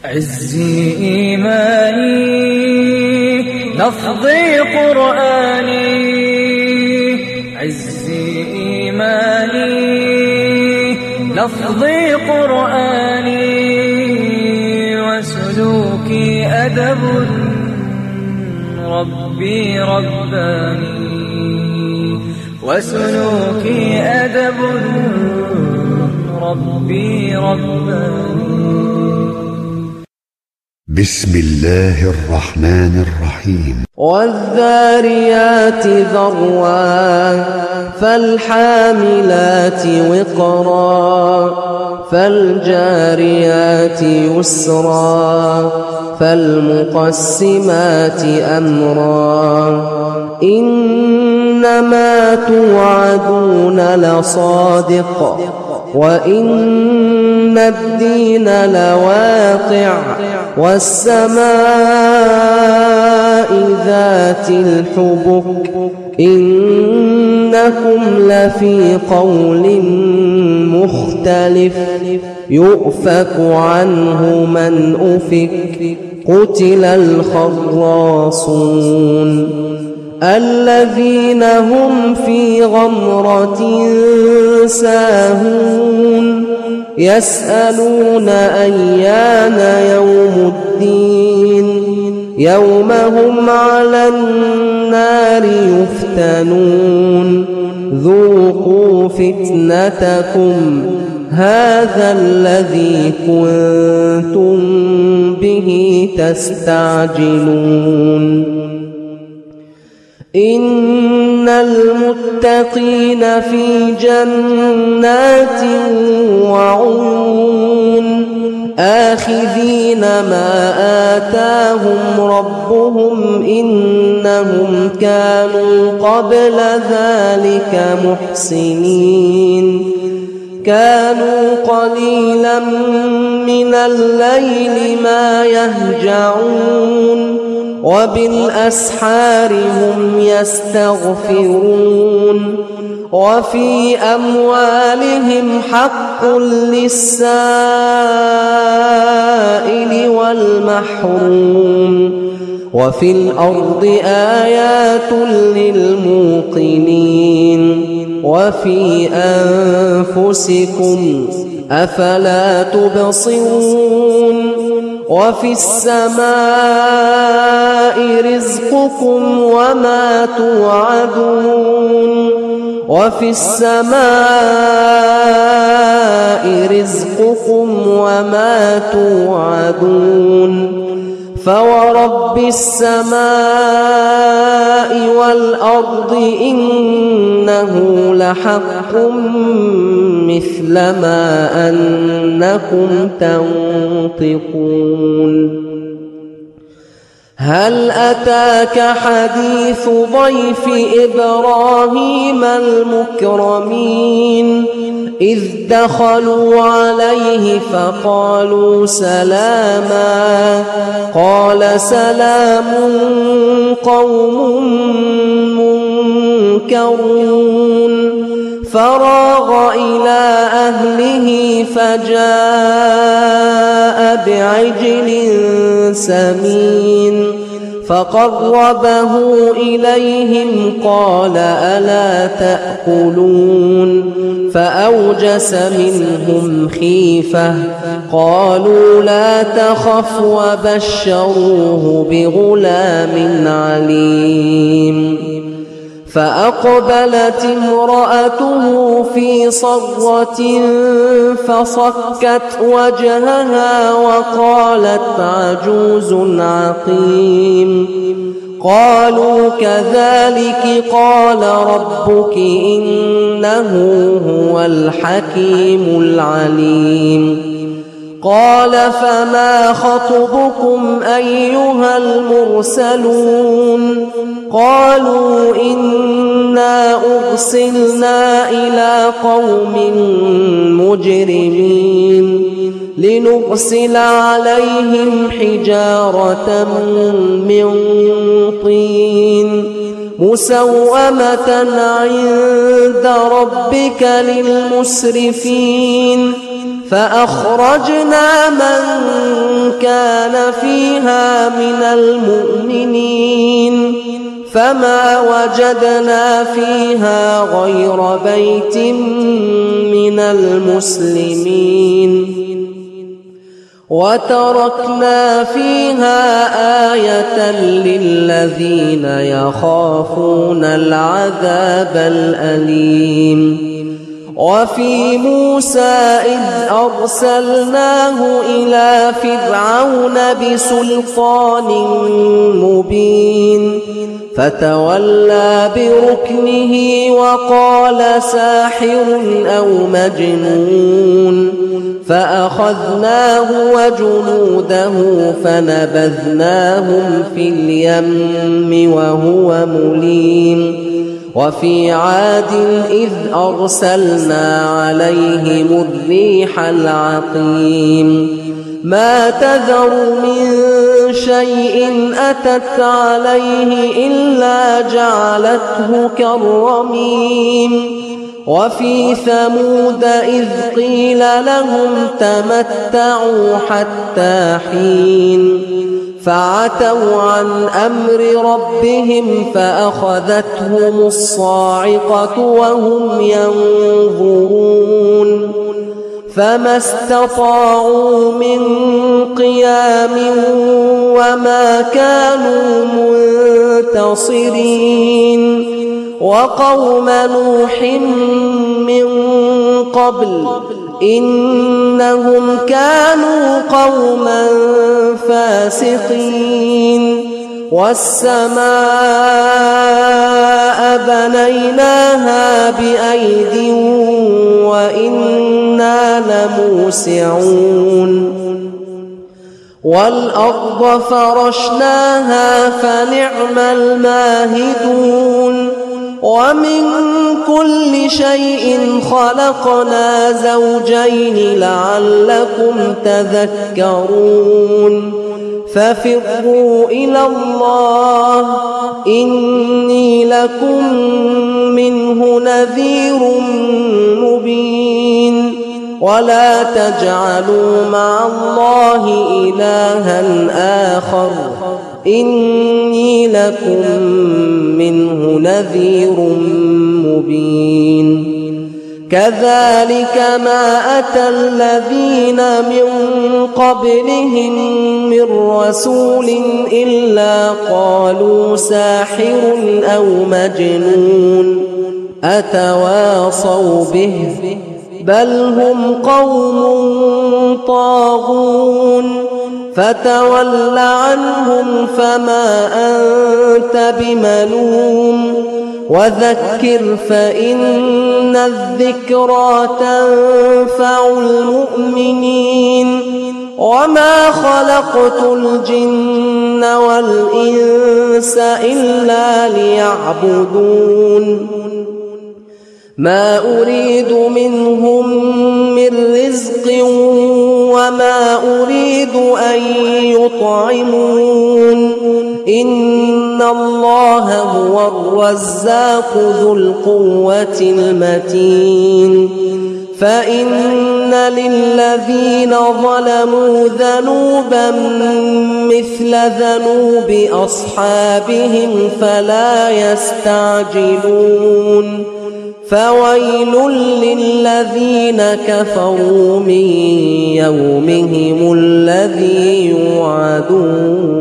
عزي إيماني لفظي قرآني، عزي إيماني لفظي قرآني، وسلوكي أدب ربي رباني، وسلوكي أدب ربي رباني. بسم الله الرحمن الرحيم. والذاريات ذروا فالحاملات وقرا فالجاريات يسرا فالمقسمات أمرا إنما توعدون لصادق وإن الدين لواقع والسماء ذات الحبك إنكم لفي قول مختلف يؤفك عنه من أفك قتل الخراصون الذين هم في غمرة ساهون يسألون أيان يوم الدين يوم هم على النار يفتنون ذوقوا فتنتكم هذا الذي كنتم به تستعجلون إن المتقين في جنات وعيون آخذين ما آتاهم ربهم إنهم كانوا قبل ذلك محسنين كانوا قليلا من الليل ما يهجعون وبالأسحار هم يستغفرون وفي أموالهم حق للسائل والمحروم وفي الأرض آيات للموقنين وفي أنفسكم أفلا تبصرون وفي السماء رزقكم وما توعدون وفي السماء رزقكم وما توعدون فورب السماء والأرض إنه لحق مثل ما أنكم تنطقون هل أتاك حديث ضيف إبراهيم المكرمين إذ دخلوا عليه فقالوا سلاما قال سلام قوم منكرون فراغ إلى أهله فجاء بعجل سمين فقربه إليهم قال ألا تأكلون فأوجس منهم خيفة قالوا لا تخف وبشروه بغلام عليم فأقبلت امرأته في صرة فصكت وجهها وقالت عجوز عقيم قالوا كذلك قال ربك إنه هو الحكيم العليم قال فما خطبكم أيها المرسلون قالوا إنا أرسلنا إلى قوم مجرمين لنرسل عليهم حجارة من طين مسومة عند ربك للمسرفين فأخرجنا من كان فيها من المؤمنين فما وجدنا فيها غير بيت من المسلمين وتركنا فيها آية للذين يخافون العذاب الأليم وفي موسى إذ أرسلناه إلى فرعون بسلطان مبين فتولى بركنه وقال ساحر أو مجنون فأخذناه وجنوده فنبذناهم في اليم وهو مليم وفي عاد إذ أرسلنا عليهم الريح العقيم ما تذر من شيء أتت عليه إلا جعلته كالرميم وفي ثمود إذ قيل لهم تمتعوا حتى حين فعتوا عن أمر ربهم فأخذتهم الصاعقة وهم ينظرون فما استطاعوا من قيام وما كانوا منتصرين وقوم نوح من قبل إنهم كانوا قوما فاسقين والسماء بنيناها بأيد وإنا لموسعون والأرض فرشناها فنعم الماهدون ومن كل شيء خلقنا زوجين لعلكم تذكرون ففروا إلى الله إني لكم منه نذير مبين ولا تجعلوا مع الله إلها آخر إني لكم منه نذير مبين كذلك ما أتى الذين من قبلهم من رسول إلا قالوا ساحر أو مجنون أتواصوا به بل هم قوم طاغون فتول عنهم فما أنت بملوم وذكر فإن الذكرى تنفع المؤمنين وما خلقت الجن والإنس إلا ليعبدون ما أريد منهم من رزق وما أريد أن يطعمون إن الله هو الرزاق ذو القوة المتين فإن للذين ظلموا ذنوبا مثل ذنوب أصحابهم فلا يستعجلون فويل للذين كفروا من يومهم الذي يوعدون